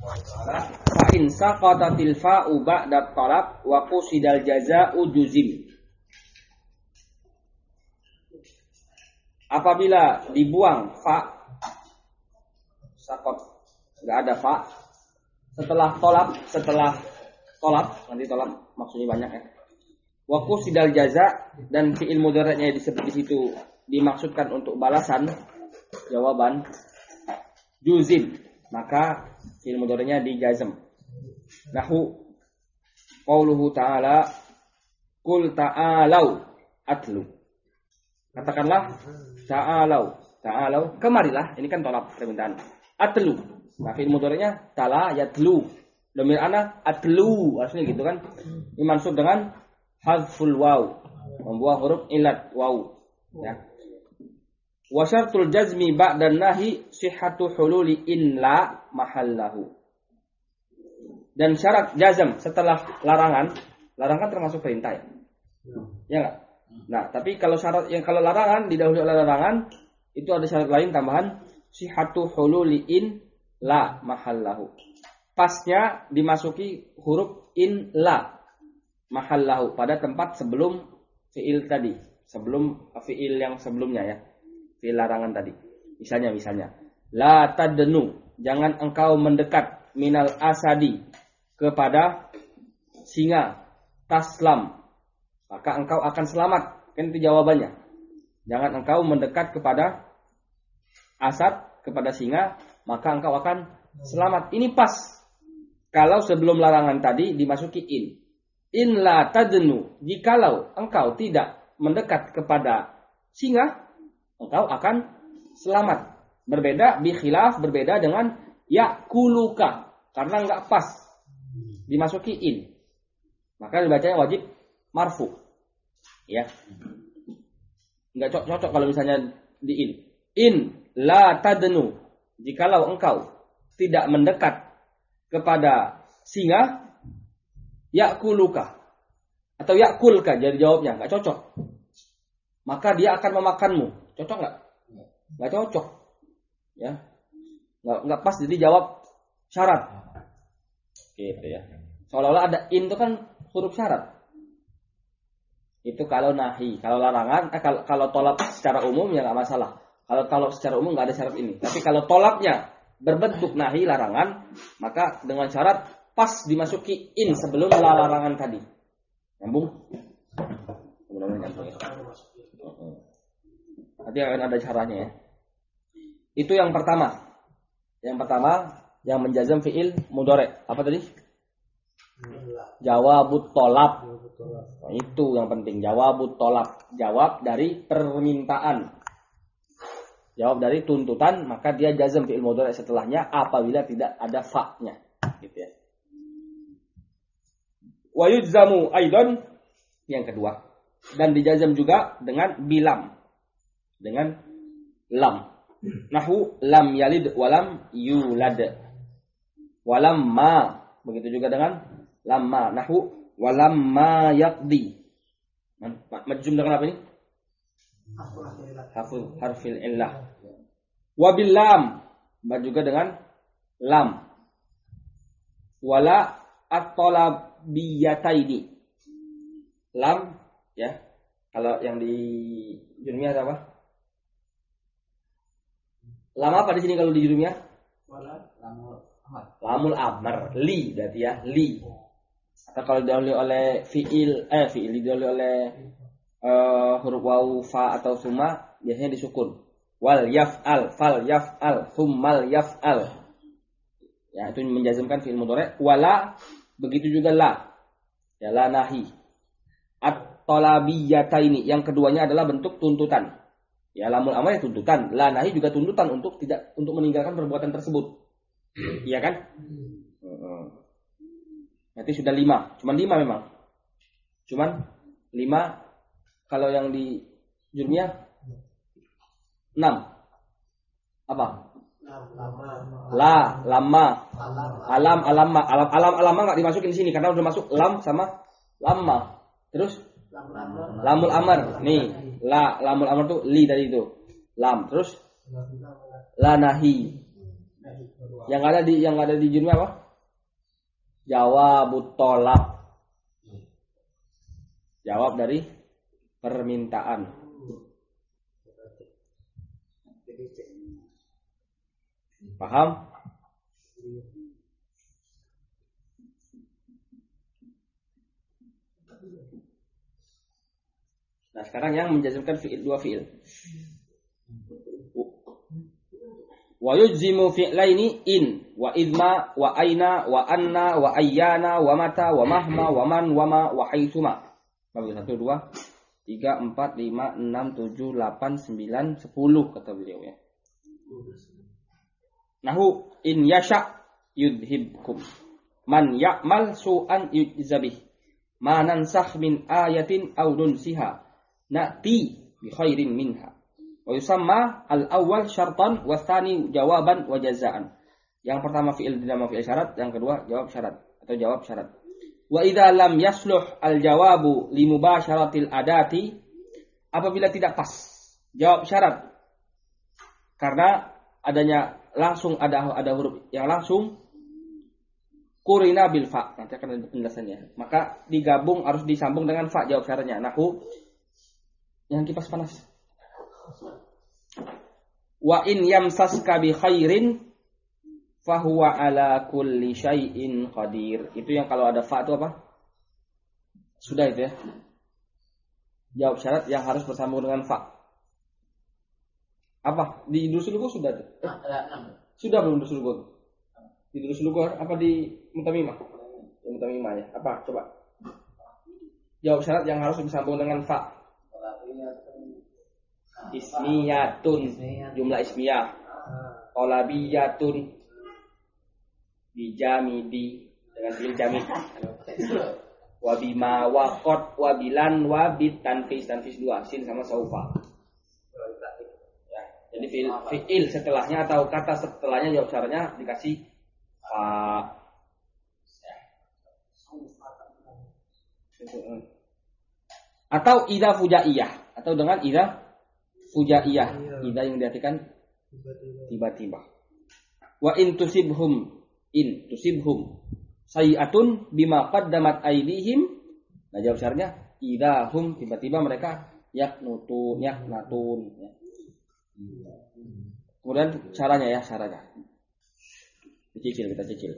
Fa in saqatatil fa'u ba'da talab wa qusidal jazaa'u juzim. Apabila dibuang fa, sakot enggak ada fa, setelah tolab, nanti tolab maksudnya banyak ya. Wa qusidal jaza, dan fi'il mudhari'nya disebut di situ dimaksudkan untuk balasan jawaban juzim, maka fi'il mudhari'nya dijazm. Nahu qauluhu ta'ala qul ta'alau atlu. Katakanlah ta'alau kemarilah, ini kan tolab permintaan. Atlu, nah fi'il mudhari'nya tala yatlu, dhamir ana atlu, artinya gitu kan. Ini mansub dengan hadful waw, membuang huruf ilat waw ya. Wa syartul jazmi ba'da nahi sihhatu hululi in la mahallahu. Dan syarat jazm setelah larangan termasuk perintah ya. Ya enggak? Nah, tapi kalau syarat yang kalau larangan didahului oleh larangan, itu ada syarat lain tambahan sihhatu hululi in la mahallahu. Pasnya dimasuki huruf in la mahallahu pada tempat sebelum fiil tadi, sebelum fiil yang sebelumnya ya. Fiil larangan tadi. Misalnya la tadnu, jangan engkau mendekat minal asadi kepada singa, taslam, maka engkau akan selamat. Kan itu jawabannya. Jangan engkau mendekat kepada asad, kepada singa, maka engkau akan selamat. Ini pas. Kalau sebelum larangan tadi dimasuki in. In la tadnu, jikalau engkau tidak mendekat kepada singa, engkau akan selamat. Berbeda berbeda dengan yakuluka, karena enggak pas dimasuki in. Maka dibacanya wajib marfu. Ya. Enggak cocok kalau misalnya di in. In la tadnu, jikalau engkau tidak mendekat kepada singa, yakuluka atau yakulka jadi jawabnya, enggak cocok. Maka dia akan memakanmu. Cocok enggak? Enggak cocok. Ya. Enggak pas jadi jawab syarat. Gitu ya. Seolah-olah ada in itu kan huruf syarat. Itu kalau nahi, kalau larangan, kalau tolab secara umum ya enggak masalah. Kalau tolab secara umum enggak ada syarat ini. Tapi kalau tolabnya berbentuk nahi larangan, maka dengan syarat pas dimasuki in sebelum larangan tadi. Nyambung? Mudah-mudahan nyambung ya. Nanti akan ada caranya ya. Itu yang pertama. Yang pertama yang menjazam fiil mudhari'. Apa tadi? Jawabut tolab. Nah, itu yang penting. Jawabut tolab. Jawab dari permintaan. Jawab dari tuntutan, maka dia jazam fiil mudhari' setelahnya apabila tidak ada fa-nya. Gitu ya. Wa yujzamu aidan, yang kedua. Dan dijazam juga dengan bilam. Dengan lam. Nahu lam yalid walam yulad. Walam ma. Begitu juga dengan lamma. Nahu walam ma yaqdi. Majzum dengan apa ini? Harfil illah. Wabil lam. Juga dengan lam. Wala at-talabiyataini. Lam ya. Kalau yang di jurumiyah apa? Lam apa di sini kalau di jurumiyah? Lamul amr. Li berarti ya, li. Atau kalau didahului oleh fiil didahului oleh huruf waw, fa atau summa biasanya disukun. Wal yaf'al, fal yaf'al, summal yaf'al. Ya, itu menjazmkan fiil mudhari'. Wala begitu juga la. Ya, la nahi. At-talabiyataini, yang keduanya adalah bentuk tuntutan. Ya, lamul amr ya tuntutan, la nahi juga tuntutan untuk meninggalkan perbuatan tersebut. Iya kan? Nanti sudah 5. Cuman 5 memang. Cuman 5. Kalau yang di jurumiyah 6. Apa? La, lama. Alam, alamma. Alam enggak dimasukin di sini karena udah masuk lam sama lamma. Terus lamul amr. Nih, lamul amr tuh li tadi itu. Lam. Terus la nahi. Yang ada di judulnya apa? Jawabut tolab. Jawab dari permintaan. Paham? Nah, sekarang yang menjazmkan fi'il, dua fi'il. Wa yujzimu fi'laini in wa idma wa aina wa anna wa ayyana wa mata wa mahma wa man wa ma wa haitsuma. Bagi 1 2 3 4 5 6 7 8 9 10 kata beliau ya. Nahu in yasha yudhibkum man ya'mal su'an yujzabih ma nansakh min ayatin aw nunsiha na'ti bi khairin minha. Wa yusamma al-awwal syartan wa tsani jawaban wa jazaan. Yang pertama fi'il dinama fi'il syarat, yang kedua jawab syarat atau jawab syarat. Wa idza lam yasluh al-jawabu li mubasyaratil adati, apabila tidak pas jawab syarat karena adanya langsung ada huruf yang langsung kurina bil fa, nanti akan ada penjelasannya, maka digabung harus disambung dengan fa jawab syaratnya. Nahu yang kipas panas. Wa in yamsaska bi khairin fahuwa ala kulli syai'in qadir. Itu yang kalau ada fa itu apa? Sudah itu ya. Jawab syarat yang harus bersambung dengan fa. Apa? Di Durusul Lughah sudah tuh? Sudah belum Durusul Lughah? Di Durusul Lughah apa di Mutamimah? Di Mutamimah ya. Apa? Coba. Jawab syarat yang harus bersambung dengan fa. Ismiyatun, jumlah ismiyah. Tolabiyatun, bijamidi dengan bil jamid. Wabima waqot wabilan wabit tanfis 2 sin sama saufa. Ya, jadi fi'il setelahnya atau kata setelahnya jawab syaratnya dikasih fa. Atau idza fujaiyah atau dengan idza fujaiyah, idza yang diartikan tiba-tiba. Wa in tusibhum sayi'atun bima qaddamat aydihim. Nah, jawab syaratnya idahum, tiba-tiba mereka yaknatun ya. Kemudian caranya. Kita cicil.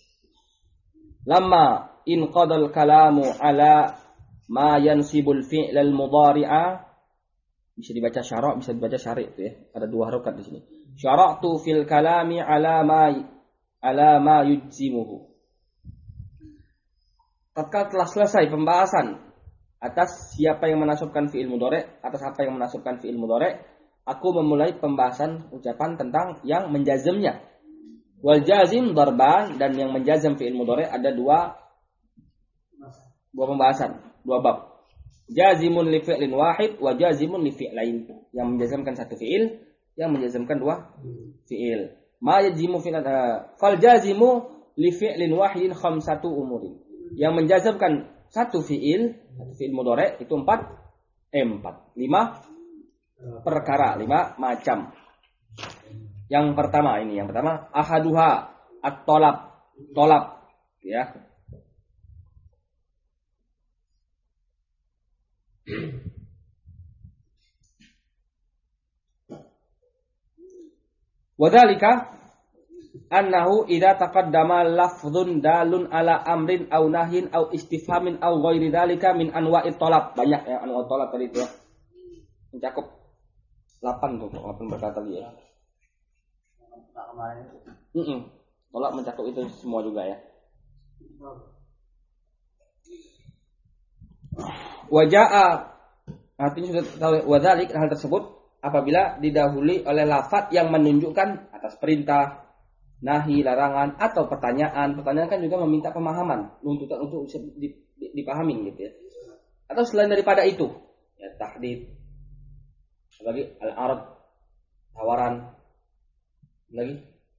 Lamma in qadal kalamu ala ma yansibul fi'l al mudhari'a, bisa dibaca syara', bisa dibaca syari' itu ya. Ada 2 harokat di sini. Syara'tu fil kalami ala ma yujzimuhu. Tatkala telah selesai pembahasan atas siapa yang menasabkan fi'il mudhari', atas apa yang menasabkan fi'il mudhari', aku memulai pembahasan ucapan tentang yang menjazmnya. Wal jazim darban, dan yang menjazm fi'il mudhari' ada 2 pembahasan, 2 bab. Jazimun li fi'lin wahid wa jazimun li fi'lain. Yang menjazmkan 1 fi'il, yang menjazmkan 2 fi'il. Ma yajimu fal jazimu li fi'lin wahidin khamsatu umurin. Yang menjazmkan 1 fi'il mudhari' itu 5 perkara, 5 macam. Yang pertama ahaduha at-tolab ya. Wadhalika annahu idza taqaddama lafdhun dalun ala amrin aw nahyin aw istifhamin aw ghairi dzalika min anwa'it thalab. Banyak ya anwa' thalab tadi itu ya. Mencakup 8 berkata tadi ya. Thalab mencakup itu semua juga ya. Waja'a, artinya sudah tahu wadzalik, hal tersebut apabila didahului oleh lafaz yang menunjukkan atas perintah, nahi, larangan, atau pertanyaan. Pertanyaan kan juga meminta pemahaman, tuntutan untuk bisa dipahami gitu ya. Atau selain daripada itu, ya tahdid, lagi al-arad, tawaran, lagi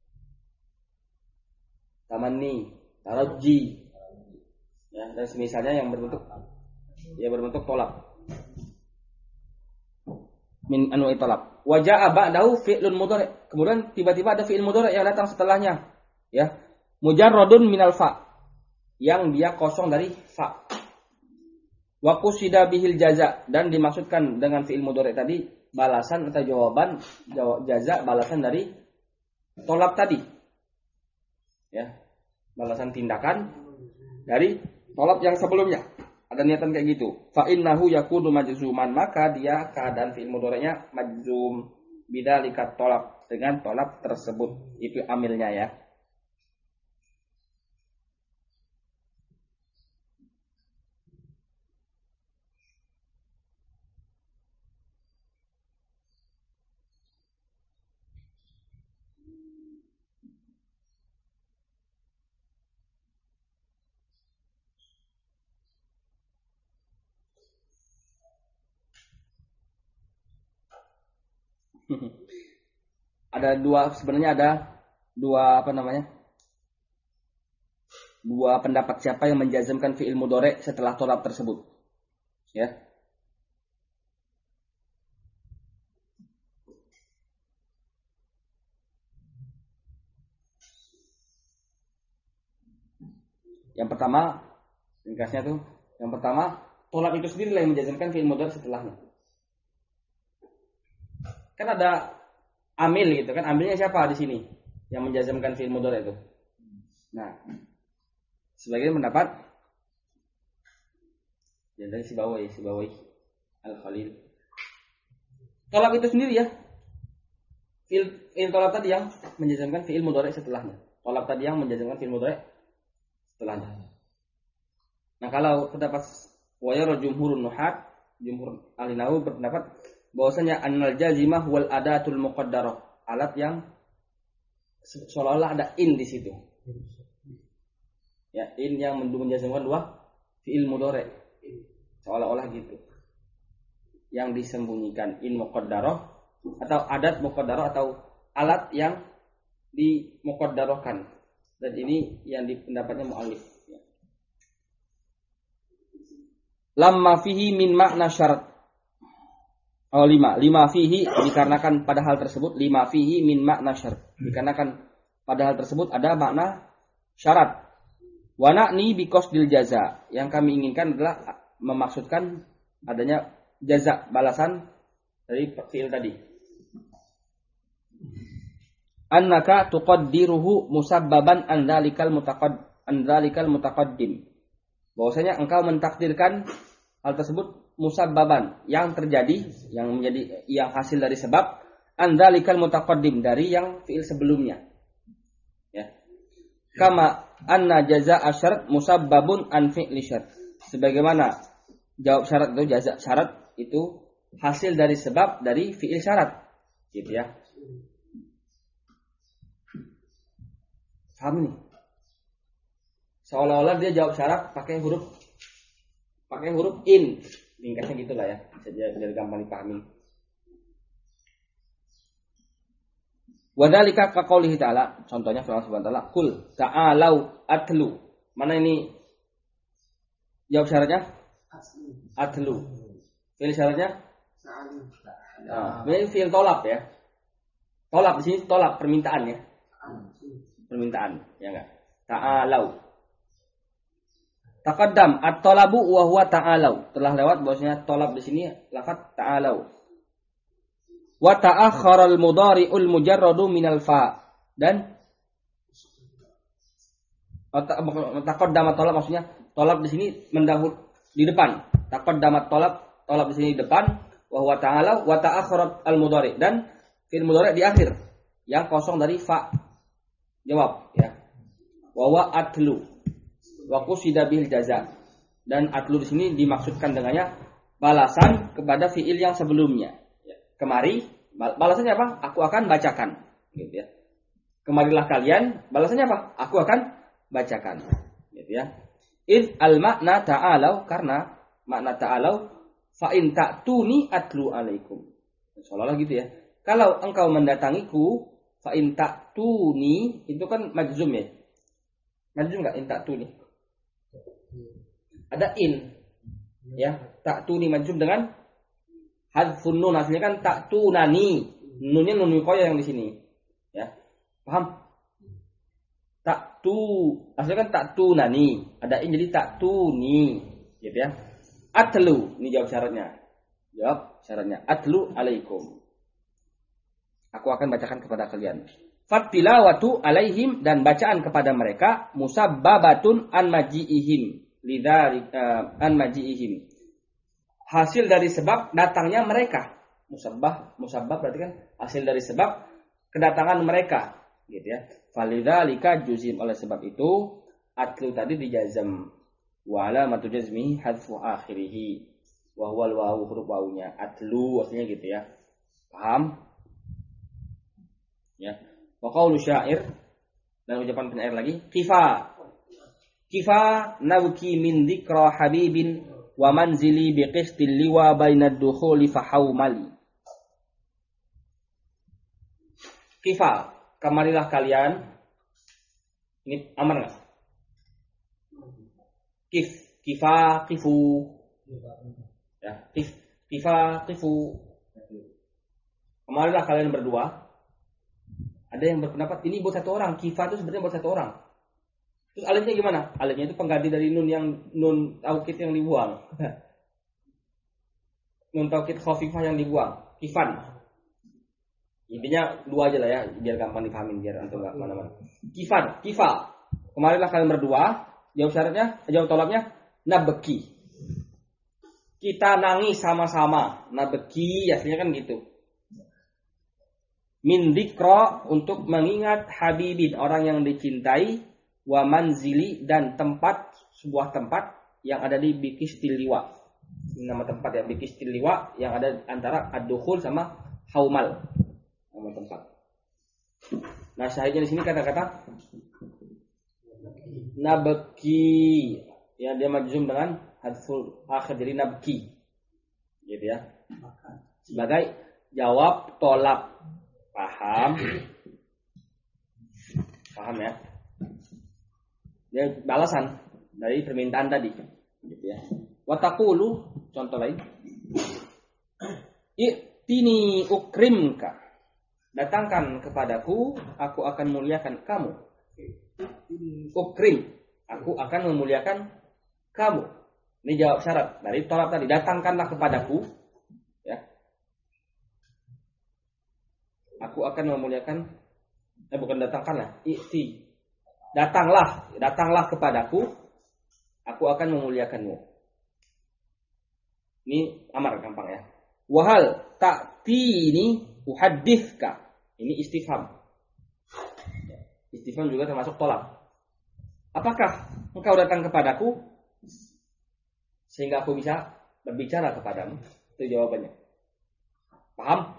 tamanni, taraji, ya, dan semisalnya yang berbentuk tolak. Min anwa'i talab. wa jaa ba'dahu fi'lun mudhari'. Kemudian tiba-tiba ada fi'il mudhari' yang datang setelahnya. Ya. Mujarradun minal fa. Yang dia kosong dari fa. Wa qusida bihil jaza, dan dimaksudkan dengan fi'il mudhari' tadi balasan atau jawaban jaza, balasan dari tolab tadi. Ya. Balasan tindakan dari tolab yang sebelumnya. Ada niatan kayak gitu. Fa innahu yakunu majzuman, maka dia keadaan fi'il mudhari'nya majzum bidzalika tolab, dengan tolab tersebut. Itu amilnya ya. Sebenarnya ada dua dua pendapat siapa yang menjazmkan fi'il mudhari' setelah tolab tersebut. Ya. Yang pertama, ringkasnya tuh, yang pertama, tolab itu sendiri yang menjazmkan fi'il mudhari' setelahnya. Kan ada amil gitu kan, amilnya siapa di sini yang menjazmkan fi'il mudhari' itu? Nah, sebagian pendapat ya dari Sibawi Al-Khalil. Tolab itu sendiri ya. Fi'il tolab tadi yang menjazmkan fi'il mudhari' setelahnya. Tolab tadi yang menjazmkan fi'il mudhari' setelahnya. Nah, kalau pendapat wayar jumhurun nuhat, jumhur ahli nahwu berpendapat bahwasanya annal jazimah wal adatul muqaddarah, alat yang seolah-olah ada in di situ. Ya, in yang menjazmkan dua fi'il mudhari'. Seolah-olah gitu. Yang disembunyikan in muqaddarah atau adat muqaddarah atau alat yang dimuqaddarahkan. Dan ini yang dipendapatnya mu'allif. Ya. Lamma fihi min makna syarat. Oh, lima fihi, dikarenakan pada hal tersebut, lima fihi min makna syarat. Dikarenakan pada hal tersebut ada makna syarat. Wa na'ni bi qasdil jaza. Yang kami inginkan adalah memaksudkan adanya jaza, balasan dari fi'il tadi. Annaka tuqaddiruhu musabbaban an dzalikal mutaqaddim. Bahwasanya engkau mentakdirkan hal tersebut musabbaban, yang terjadi, yang hasil dari sebab an dzalikal mutaqaddim, dari yang fi'il sebelumnya. Ya. Kama anna jazaa syarat musabbabun an fi'li syarat. Sebagaimana jawab syarat itu, jaza syarat itu hasil dari sebab dari fi'il syarat. Gitu ya. Paham nih? Seolah-olah dia jawab syarat pakai huruf in. Ringkasnya gitulah ya. Biar gampang dipahami. Wadhalika kaqaulihi ta'ala, contohnya firman Subhanahu wa ta'ala, "Qul ta'alau atlu." Mana ini jawab syaratnya? Atlu. Fi'il syaratnya? Nah, ini fi'il tolab ya. Tolab di sini tolab, permintaan ya. Permintaan, ya enggak? Ta'alau. Taqaddam at-talabu wa huwa ta'alau. Telah lewat bahwasanya tolab di sini lafaz ta'alau. Wa ta'akhkhara al-mudhari'ul mujarradu minal fa. Dan taqaddama tolab maksudnya tolab di sini mendahului di depan. Taqaddama tolab di sini di depan, wa huwa ta'alau wa ta'akhkhara al-mudhari', dan fi'il mudhari' di akhir yang kosong dari fa. Jawab ya. Wa huwa atlu. Wa qusida bil jaza. Dan atlu di sini dimaksudkan dengannya balasan kepada fi'il yang sebelumnya. Kemari, balasannya apa? Aku akan bacakan, gitu ya. Kemarilah kalian, balasannya apa? Aku akan bacakan, gitu ya. Id al makna ta'alau, karena makna ta'alau fa in ta'tuni atlu alaikum. Seolah-olah gitu ya. Kalau engkau mendatangiku, fa in ta'tuni itu kan majzum ya. Majzum enggak in ta'tuni? Ada in. Ya, ta'tuni majzum dengan Hadfun nun aslinya kan ta'tunani. Nunnya nun wiqayah yang di sini. Ya. Paham? Aslinya kan ta'tunani. Adain jadi ta'tuni. Gitu ya. Atlu, ini jawab syaratnya. Jawab syaratnya. Atlu alaikum. Aku akan bacakan kepada kalian. Fattilawatu alaihim, dan bacaan kepada mereka musabbabatun an maji'ihim. An maji'ihim. Hasil dari sebab datangnya mereka. Musabbab berarti kan hasil dari sebab kedatangan mereka, gitu ya. Falidzalika juzim, oleh sebab itu atlu tadi dijazam. Wa alamatu jazmihi hadfu akhirih. Wa huwa al-wawu, huruf wawunya. Atlu artinya gitu ya. Paham? Ya. Wa qaulu syair, dan ucapan penyair lagi, kifa nabki min dzikra habibin wa manzili biqistil liwa bainad dukhuli fahaumali. Kifa, kemarilah kalian. Ini aman enggak? Kifu. Ya, kifu. Kemarilah kalian berdua. Ada yang berpendapat ini buat satu orang. Kifa itu sebenarnya buat satu orang. Terus alifnya gimana? Alifnya itu pengganti dari nun taukid yang dibuang. Nun taukid khafifah yang dibuang. Kifan. Intinya dua aja lah ya, biar gampang dipahamin, biar antum enggak kemana-mana. Kifa. Kemarilah kalian berdua. Jawab tolaknya nabeki. Kita nangis sama-sama. Nabeki aslinya kan gitu. Min dzikra, untuk mengingat habibin, orang yang dicintai, wa manzili, dan sebuah tempat yang ada di Bikistil Liwa. Nama tempat ya, Bikistil Liwa, yang ada antara ad-dukhul sama haumal. Nama tempat. Nah, syahidnya di sini kata-kata nabki, ya, dia majzum dengan hadful akhir, jadi nabki, gitu ya, sebagai jawab tolak. Paham ya? Dia balasan dari permintaan tadi, gitu ya. Wa taqulu, contoh lain, i'tini ukrimka, datangkan kepadaku, aku akan muliakan kamu. Ukrim, aku akan memuliakan kamu. Ini jawab syarat dari tolak tadi. Datangkanlah kepadaku, ya. Aku akan memuliakan. Bukan datangkanlah. I'ti. Datanglah kepadaku. Aku akan memuliakanmu. Ini amar gampang ya. Wahal ta'tini uhaddithka. Ini istifham. Istifham juga termasuk tolak. Apakah engkau datang kepadaku sehingga aku bisa berbicara kepadamu? Itu jawabannya. Paham?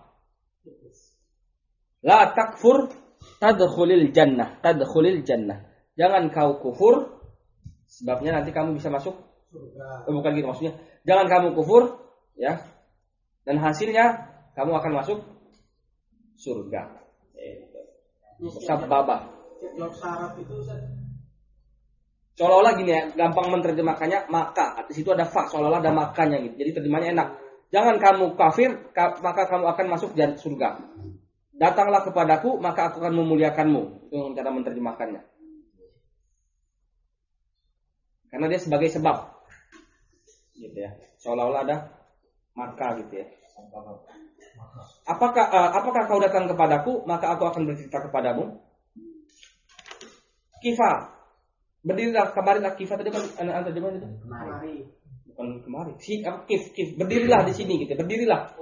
La takfur tadkhulil jannah. Jangan kau kufur, sebabnya nanti kamu bisa masuk surga. Bukan gitu maksudnya. Jangan kamu kufur, ya. Dan hasilnya kamu akan masuk surga. Sababah. Syarat itu seolah-olah gini ya, gampang menerjemahkannya, maka di situ ada fa, seolah-olah ada makanya gitu. Jadi terjemahnya enak. Jangan kamu kafir, maka kamu akan masuk surga. Datanglah kepadaku, maka aku akan memuliakanmu. Itu cara menerjemahkannya. Karena dia sebagai sebab, gitu ya. Seolah-olah ada maka gitu ya. Apakah kau datang kepadaku, maka aku akan bercerita kepadamu. Kifa, berdirilah, kemarilah. Kifa tadi kan anak di mana itu? kemari. Bukan kemari. Kif, berdirilah di sini gitu. Berdirilah.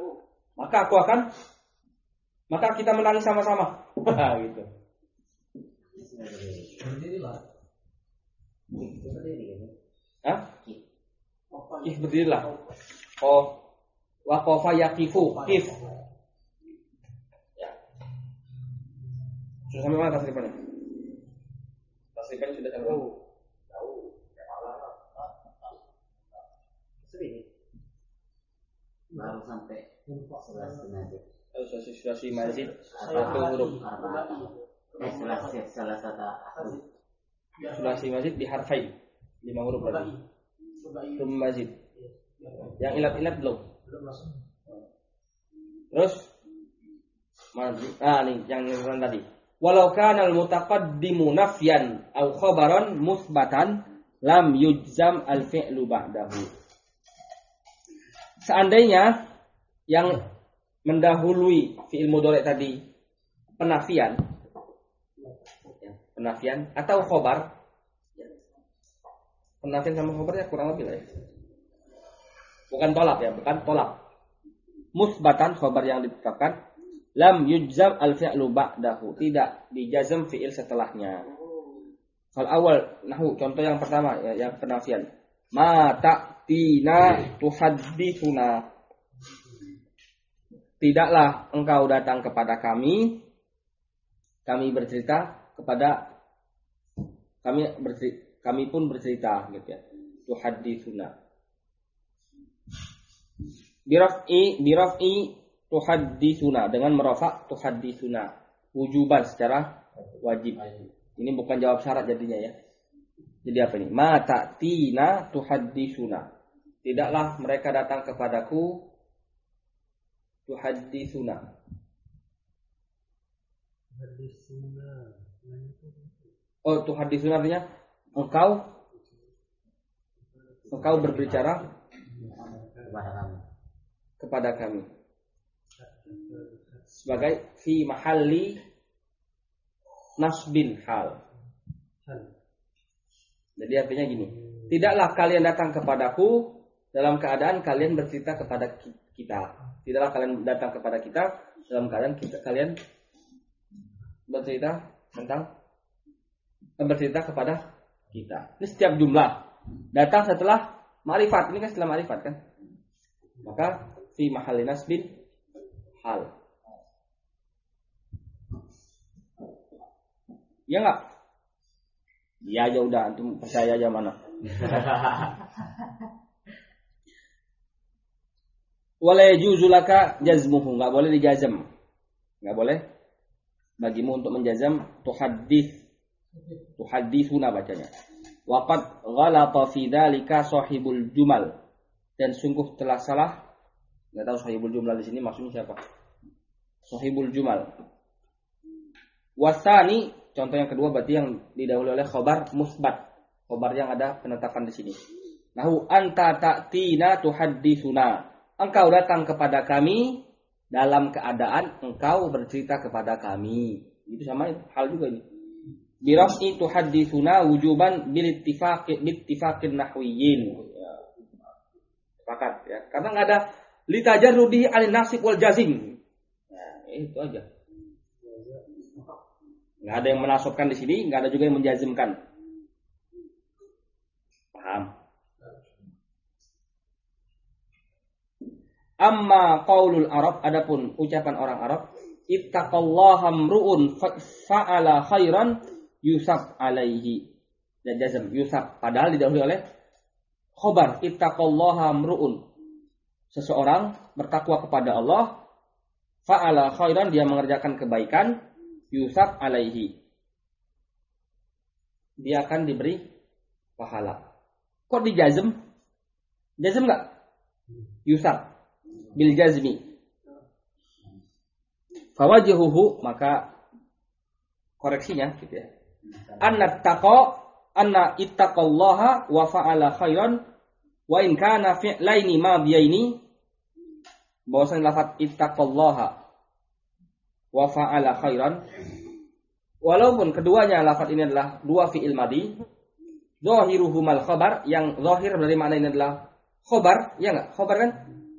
Maka kita menangis sama-sama. Gitu. Berdirilah. Hah? Kif, berdirilah. Oh, waqafa yaqifu. Kif. Ya. Sudah sampai mana tasrifannya? Tasrifannya sudah sampai mana? Tahu. Baru sampai 11 menit. Sulasi mazid satu huruf. Salah satu. Sulasi mazid di harfain 5 huruf berarti. Rum mazid. Yang ilat-ilat belum. Terus nih yang tadi. Walau kana al-mutaqaddimu nafyan aw khabaran musbatan lam yujzam al-fi'lu ba'dahu. Seandainya yang mendahului fi'il mudhari' tadi penafian atau khabar. Penafian sama khabarnya kurang lebih lah ya. Bukan tolak. Musbatan khabar yang ditetapkan, lam yujzam al-fi'lu ba'dahu, tidak dijazam fi'il setelahnya. Hal awal nahu, contoh yang pertama ya, yang penafian. Ma ta'tina tuhaddithuna. Tidaklah engkau datang kepada kami bercerita kepada kami pun bercerita gitu ya. Tuhaddithuna. Biraf'i tuhaddithuna, dengan merafa tuhaddithuna wujuban secara wajib. Ini bukan jawab syarat jadinya ya. Jadi apa ini? Ma ta'tina tuhaddithuna. Tidaklah mereka datang kepadaku tuhaddithuna. Oh, tuhaddithuna artinya engkau berbicara kepada kami sebagai fi mahalli nasbin hal. Jadi artinya gini, tidaklah kalian datang kepadaku dalam keadaan kalian bercerita kepada kita. Tidaklah kalian datang kepada kita dalam keadaan kalian bercerita kepada kita. Ini setiap jumlah datang setelah ma'rifat. Ini kan setelah ma'rifat kan? Maka fi mahalli nasbin hal. Ya enggak? Ya aja udah, antum percaya aja mana. Wala yajuzu laka jazmuhu, enggak boleh dijazam. Enggak boleh bagimu untuk menjazam tuhaddithuna bacanya. Waqad ghalata fi dzalika sahibul jumal, dan sungguh telah salah. Enggak tahu sahibul jumal di sini maksudnya siapa? Sahibul jumal. Wasani, contoh yang kedua berarti yang didahului oleh khabar musbat, khabar yang ada penetapan di sini. Nahu anta ta'tina tuhaddithuna. Engkau datang kepada kami dalam keadaan engkau bercerita kepada kami. Itu sama hal juga ini. Biraf'i tuhaddithuna wujuban bil ittifaqin nahwiyyin. Sepakat ya. Karena enggak ada litajarrudi al-nasib wal jazim. Nah, itu aja. Enggak ada yang menasabkan di sini, enggak ada juga yang menjazimkan. Paham? Amma qaulul Arab, adapun ucapan orang Arab, ittaqallaha mru'un fa'ala khairan yusab alaihi. Dan jazm yusab, padahal didahului oleh khabar ittaqallaha mru'un. Seseorang bertakwa kepada Allah, fa'ala khairan, dia mengerjakan kebaikan, yusab alaihi, dia akan diberi pahala. Kok dijazm? Jazm enggak? Yusab bil jazmi. Fawajihuhu, maka koreksinya gitu ya. Anna ittaqallaha wa fa'ala khairan wa in kana fi'laini madiyaini. Bahwasanya lafaz ittaqallaha wa fa'ala khairan, walaupun keduanya lafaz ini adalah dua fi'il madi, zahiruhumal khabar, yang zahir dari makna ini adalah khabar, ya enggak? Khabar kan?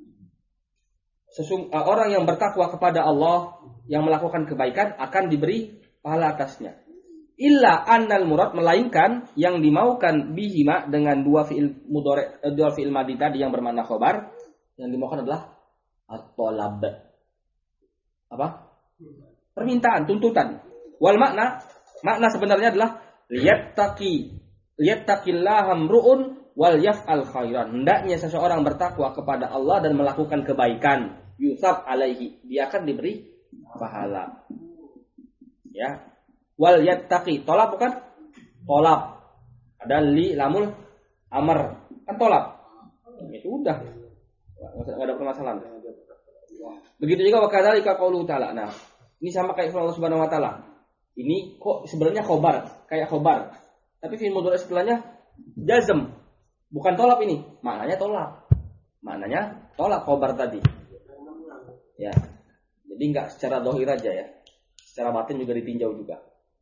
Orang yang bertakwa kepada Allah, yang melakukan kebaikan akan diberi pahala atasnya. Illa annal murad, melainkan yang dimaukan bihima dengan dua fi'il mudhari', dua fi'il madi tadi yang bermakna khabar, yang dimaukan adalah at-talab. Apa? Permintaan, tuntutan. Wal makna sebenarnya adalah liyattaqillaha mru'un wal yaf'al khairan. Hendaknya seseorang bertakwa kepada Allah dan melakukan kebaikan. Yusab alaihi, dia akan diberi pahala. Ya. Wal yattaqi, tolab bukan? Tolab. Ada li lamul amr. Kan tolab. Itu udah. Enggak ada permasalahan. Begitu juga wa kadzalika qauluhu ta'ala. Nah, ini sama kayak Allah Subhanahu wa taala. Ini kok sebenarnya khobar, kayak khobar. Tapi fi'il mudhari setelahnya jazm. Bukan tolak ini. Maknanya tolak. Maknanya tolak khobar tadi. Ya. Jadi enggak secara zahir aja ya. Secara batin juga ditinjau juga.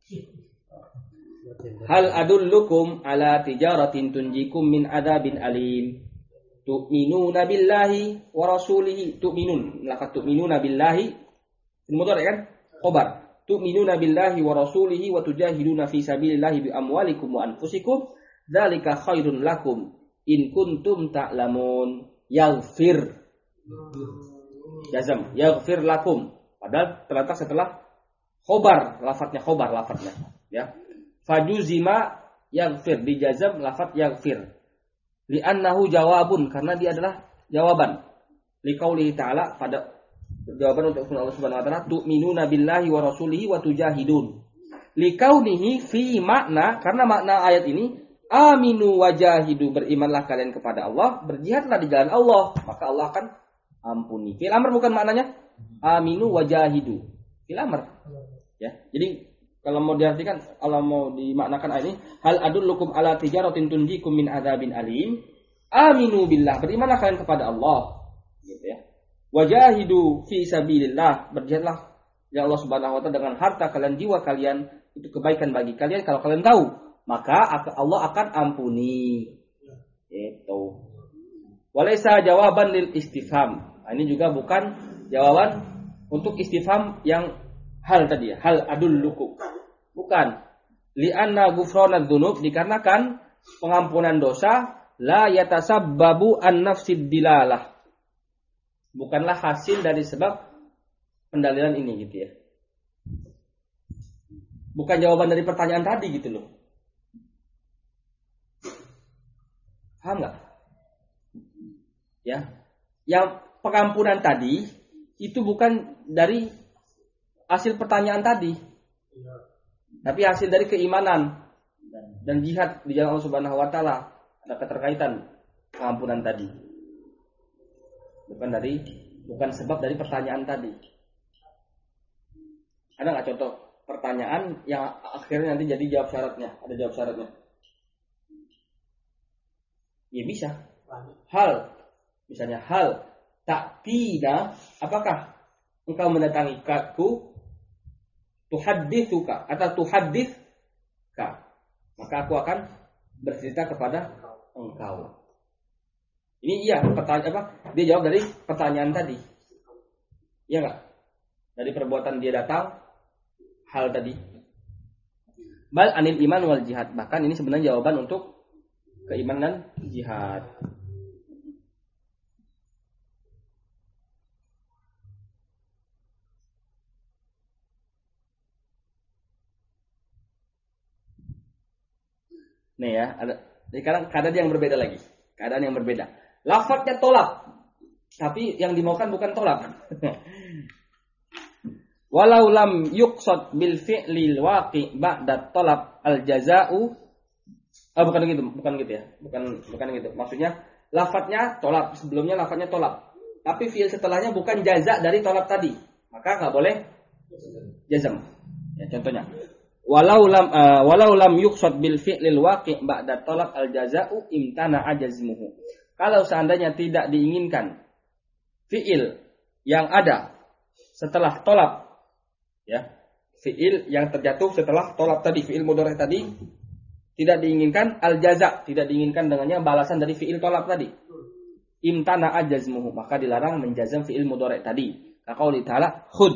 Hal adullukum ala tijaratin tunjikum min adabin alim. Tu'minuna billahi wa rasulihi. Tu'minun. Lafaz tu'minuna billahi. Ini mudhari kan? Khobar. Tu'minuna billahi wa rasulihi wa tujahiduna fi sabilillahi bi amwalikum wa anfusikum. Dzalika khairun lakum in kuntum ta'lamun. Yaghfir. Jazam. Yaghfir lakum. Padahal terletak setelah khobar. Lafaznya khobar. Lafaznya. Ya. Fajuzima yaghfir. Dijazam lafaz yaghfir. Li'annahu jawabun, karena dia adalah jawaban. Liqaulihi ta'ala, pada jawaban untuk firman Allah Subhanahu wa taala, tu'minuna billahi wa rasulihi wa tujahidun. Liqaunihi fi makna, karena makna ayat ini aminu wajahidu, berimanlah kalian kepada Allah, berjihadlah di jalan Allah, maka Allah akan ampuni. Fi'il amr bukan maknanya aminu wajahidu. Fi'il amr. Ya. Jadi kalau mau diartikan, kalau mau dimaknakan ayat ini, hal adullukum ala tijaratin tunjikum min adzabin alim. Aminu billah, berimanlah kalian kepada Allah. Gitu ya. Wajahidu fi sabilillah, berjihadlah ya Allah Subhanahu wa taala dengan harta kalian, jiwa kalian, itu kebaikan bagi kalian kalau kalian tahu, maka Allah akan ampuni. Itu. Walaysa jawaban lil istifham. Ini juga bukan jawaban untuk istifham yang hal tadi ya, hal adullukum. Bukan. Li'anna ghufranadz dzunub, dikarenakan pengampunan dosa la yatasabbabu an nafsid dilalah. Bukanlah hasil dari sebab pendalilan ini gitu ya. Bukan jawaban dari pertanyaan tadi gitu loh. Paham enggak? Ya. Yang pengampunan tadi itu bukan dari hasil pertanyaan tadi, tapi hasil dari keimanan dan jihad di jalan Allah Subhanahu wa taala. Ada keterkaitan pengampunan tadi. Bukan sebab dari pertanyaan tadi. Ada enggak contoh pertanyaan yang akhirnya nanti jadi jawab syaratnya? Ada jawab syaratnya? Ya bisa. Misalnya hal ta'tina, apakah engkau mendatangi aku, tuhadditsuka atau tuhadditska, maka aku akan bercerita kepada engkau. Ini iya pertanyaan apa? Dia jawab dari pertanyaan tadi. Iya enggak? Dari perbuatan dia datang, hal tadi. Bal anil iman wal jihad. Bahkan ini sebenarnya jawaban untuk keimanan dan jihad. Nih ya, ada sekarang keadaan yang berbeda lagi. Keadaan yang berbeda. Lafadznya tolak, tapi yang dimaukan bukan tolak. Walau lam yuqsad bil fi'lil waqi' ba'da talab al jaza'u. Bukan gitu ya. Bukan gitu. Maksudnya lafadznya tolak, sebelumnya lafadznya tolak. Tapi fi'il setelahnya bukan jaza dari tolak tadi. Maka enggak boleh jazm. Ya, contohnya. Walau lam yuqsad bil fi'lil waqi' ba'da talab al jaza'u imtana ajazmuhu. Kalau seandainya tidak diinginkan fi'il yang ada setelah tolab, ya, fi'il yang terjatuh setelah tolab tadi, fi'il mudhari tadi tidak diinginkan al jaza', tidak diinginkan dengannya balasan dari fi'il tolab tadi. Imtana ajazmuhu, maka dilarang menjazam fi'il mudhari tadi. Qauli ta'ala khudh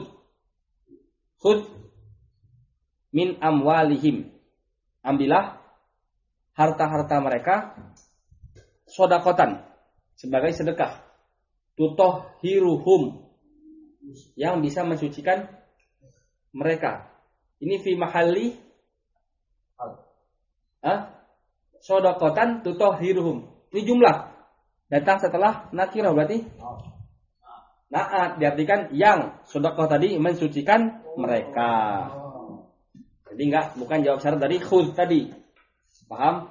min amwalihim, ambillah harta-harta mereka sodakotan, sebagai sedekah, tutohiruhum, yang bisa mensucikan mereka. Ini fi mahalli sodakotan tutohiruhum. Ini jumlah datang setelah nakirah, berarti naat, diartikan yang sodakoh tadi mensucikan mereka. Jadi bukan jawab syarat dari khudh tadi. Paham?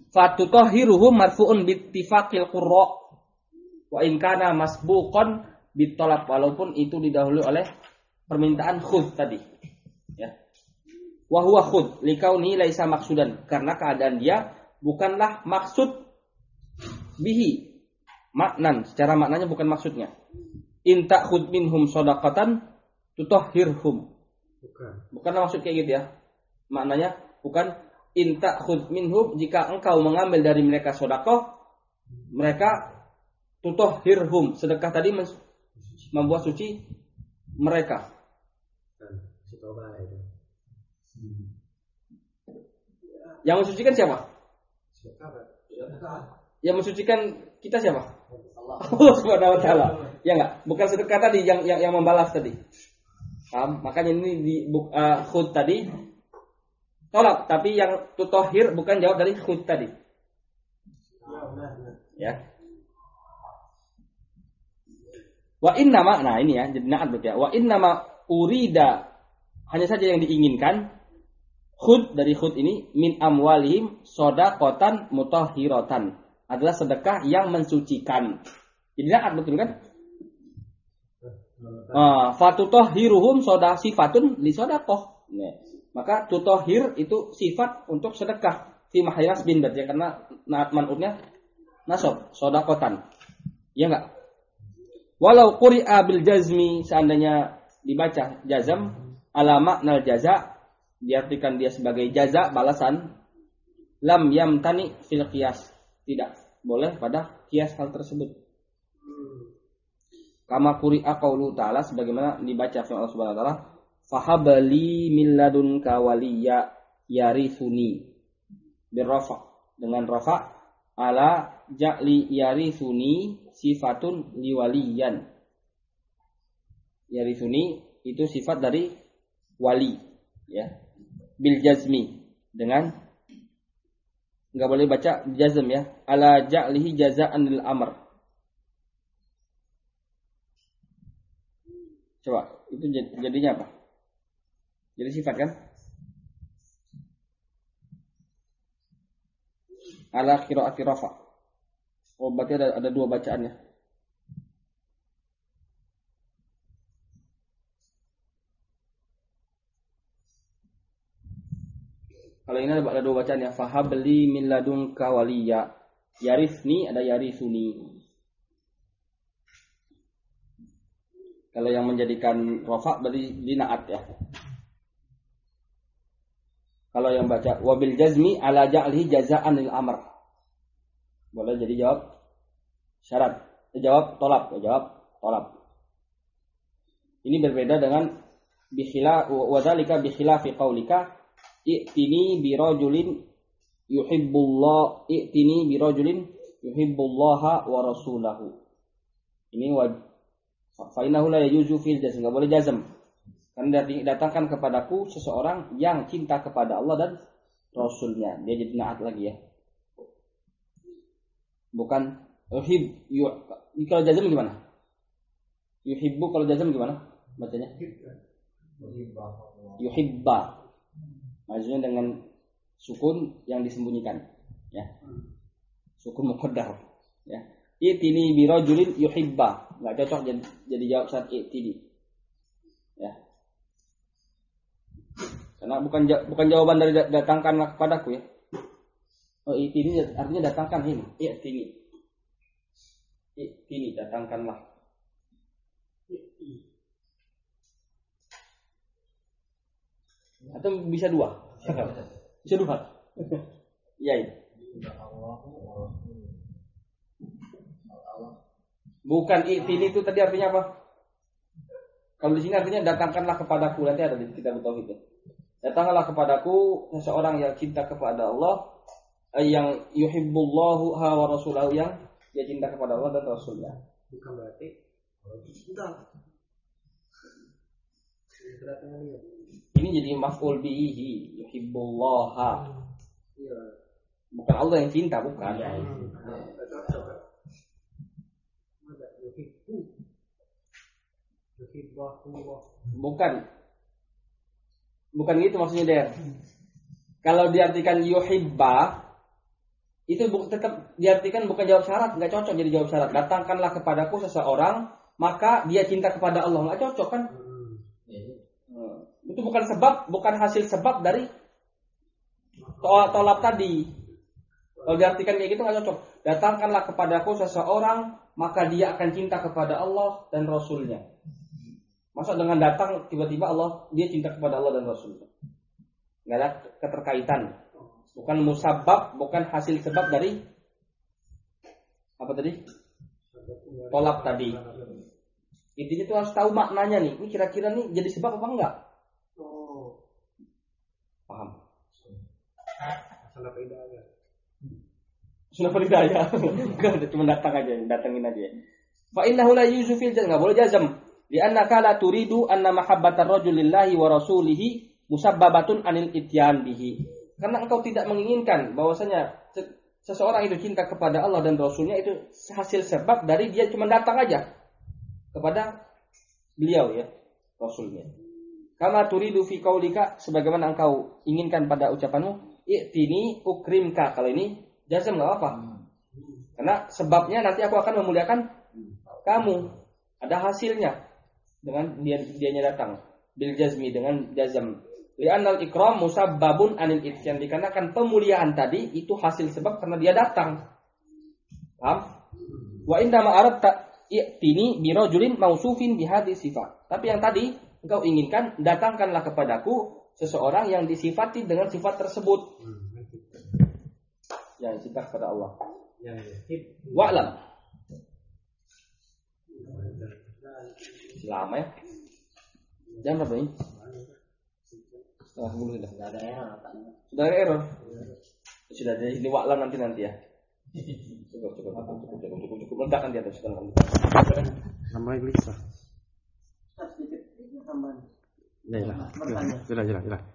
Fatutohiruhum marfu'un bittifaqil qurra wa in kana masbuqan bitolab, walaupun itu didahului oleh permintaan khud tadi. Ya. Wa huwa khud likauni laisa maksudan, karena keadaan dia bukanlah maksud bihi. Maknan, secara maknanya bukan maksudnya. In ta'khud minhum shadaqatan tutahhirhum. Bukanlah maksud kayak gitu ya. Maknanya bukan in ta'khud minhum, jika engkau mengambil dari mereka sedekah, mereka tutahhirhum, sedekah tadi membuat suci mereka. Yang mensucikan siapa? Yang mensucikan kita siapa? Allah Subhanahu wa taala. Ya enggak? Bukan sedekah tadi yang membalas tadi. Paham? Makanya ini di khud tadi tolak, tapi yang tutahhir bukan jawab dari khud tadi. Ya. Wa innama, nah ini ya, jadi naat berarti ya. Wa innama urida, hanya saja yang diinginkan khud dari khud ini min amwalihim shadaqatan mutahhiratan, adalah sedekah yang mensucikan. Jadi naat betul kan? Fatutahhiruhum sifatun li shadaqah. Nah, maka tutahhir itu sifat untuk sedekah fi mahall nasbin, berarti karena naat man'utnya nasab shadaqatan. Ya enggak? Walau quri'a bil jazmi, seandainya dibaca jazam ala makna jaza, diartikan dia sebagai jaza, balasan, lam yamtani fil qiyas, tidak boleh pada qiyas hal tersebut. Kama quri'a qaulu ta'ala, sebagaimana dibaca firman Allah Subhanahu wa taala, fahabali min ladunka waliya yarithuni, birrafa, dengan rafa, ala ja'li yarithuni sifatun liwaliyan. Yarithuni itu sifat dari wali, ya. Bil jazmi, dengan enggak boleh baca jazm ya. Ala ja'lihi jaza'an lil amr. Coba, itu jadinya apa? Jadi sifat kan? Ala qiraati rafa. Oh, berarti ada dua bacaannya. Kalau ini ada dua bacaannya. Fahabli min ladunka waliya. Yarithni ada yarithuni. Kalau yang menjadikan rafa berarti dinaat ya. Kalau yang baca wabil jazmi ala ja'lihi jaza'an lil amr, boleh jadi jawab syarat. Jawab tolab, jawab tolab. Ini berbeda dengan bikhila wa dzalika bikhilafi qaulika i'tini bi rajulin yuhibbullaha wa rasulahu. Ini fa innahu la yajuzu fil jazm, enggak boleh jazm. Karena datangkan kepadaku seseorang yang cinta kepada Allah dan Rasulnya. Dia jadi naat lagi ya. Bukan kalau jazm gimana? Yuhibbu kalau jazm gimana bacanya? Yuhibba. Maksudnya dengan sukun yang disembunyikan, ya. Sukun muqaddar, ya. I'tini bi rajulin yuhibba. Enggak cocok jadi jawab saat i'tini. Ya. Karena bukan jawaban dari datangkanlah kepadaku ya. Oh, ini artinya datangkan ini. Ini datangkanlah. Atau bisa dua. Bisa dua. Iya. Bukan ini itu tadi artinya apa? Kalau di sini artinya datangkanlah kepadaku, nanti ada di kitab tauhid. Datanglah kepadaku seseorang yang cinta kepada Allah, yang yuhibbullahu wa rasulahu, yang dia cinta kepada Allah dan Rasulnya. Bukan berarti cinta. Ini jadi maf'ul bihi, yuhibbullaha. Iya. Bukan Allah yang cinta, bukan. Bukan gitu maksudnya Der. Kalau diartikan yuhibba, itu tetap diartikan bukan jawab syarat, nggak cocok jadi jawab syarat. Datangkanlah kepadaku seseorang maka dia cinta kepada Allah. Nggak cocok kan? Itu bukan sebab, bukan hasil sebab dari tolak tadi. Kalau diartikan kayak gitu nggak cocok. Datangkanlah kepadaku seseorang, maka dia akan cinta kepada Allah dan Rasulnya. Masa dengan datang tiba-tiba Allah, dia cinta kepada Allah dan Rasulnya. Nggak ada keterkaitan. Bukan musabab, bukan hasil sebab dari apa tadi? Tolak tadi. Intinya tuh harus tahu maknanya nih. Ini kira-kira nih jadi sebab apa enggak? Paham? Salah bedanya. Sudah berdaya. Cuma datangin aja. Fa innahu la yuzufil jazm, enggak boleh jazm. Li annaka la turidu anna mahabbatar rajul lillahi wa rasulihi musabbabatun anil ityan bihi. Karena engkau tidak menginginkan bahwasanya seseorang itu cinta kepada Allah dan Rasulnya itu hasil sebab dari dia cuma datang aja kepada beliau ya, Rasulnya. Kama turidu fi qaulika, sebagaimana engkau inginkan pada ucapanmu, i'tini ukrimka. Kalau ini jazm enggak apa-apa. Karena sebabnya nanti aku akan memuliakan kamu. Ada hasilnya dengan dianya datang bil jazmi, dengan jazm. Li'annal ikram musabbabun anil ityan, dikarenakan pemuliaan tadi itu hasil sebab karena dia datang. Paham? Wa inna ma aradta i'tini bi rajulin mausufin bi hadhihi sifat. Tapi yang tadi engkau inginkan, datangkanlah kepadaku seseorang yang disifati dengan sifat tersebut. Yang cinta kepada Allah. Wa'lam. Lama ya. Jam berapa ini? Sudah Nggak ada error katanya. Sudah ada error. Sudah ada ini wa'lam nanti ya. Cukup. Letakkan di atas sekarang. Nama Iblisa. Sedikit tambahan. Ya. Jelas.